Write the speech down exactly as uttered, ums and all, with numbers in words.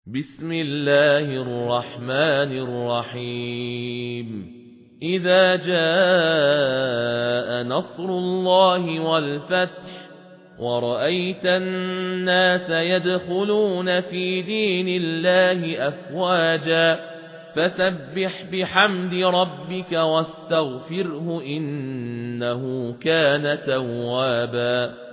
بسم الله الرحمن الرحيم إذا جاء نصر الله والفتح ورأيت الناس يدخلون في دين الله أفواجا فسبح بحمد ربك واستغفره إنه كان توابا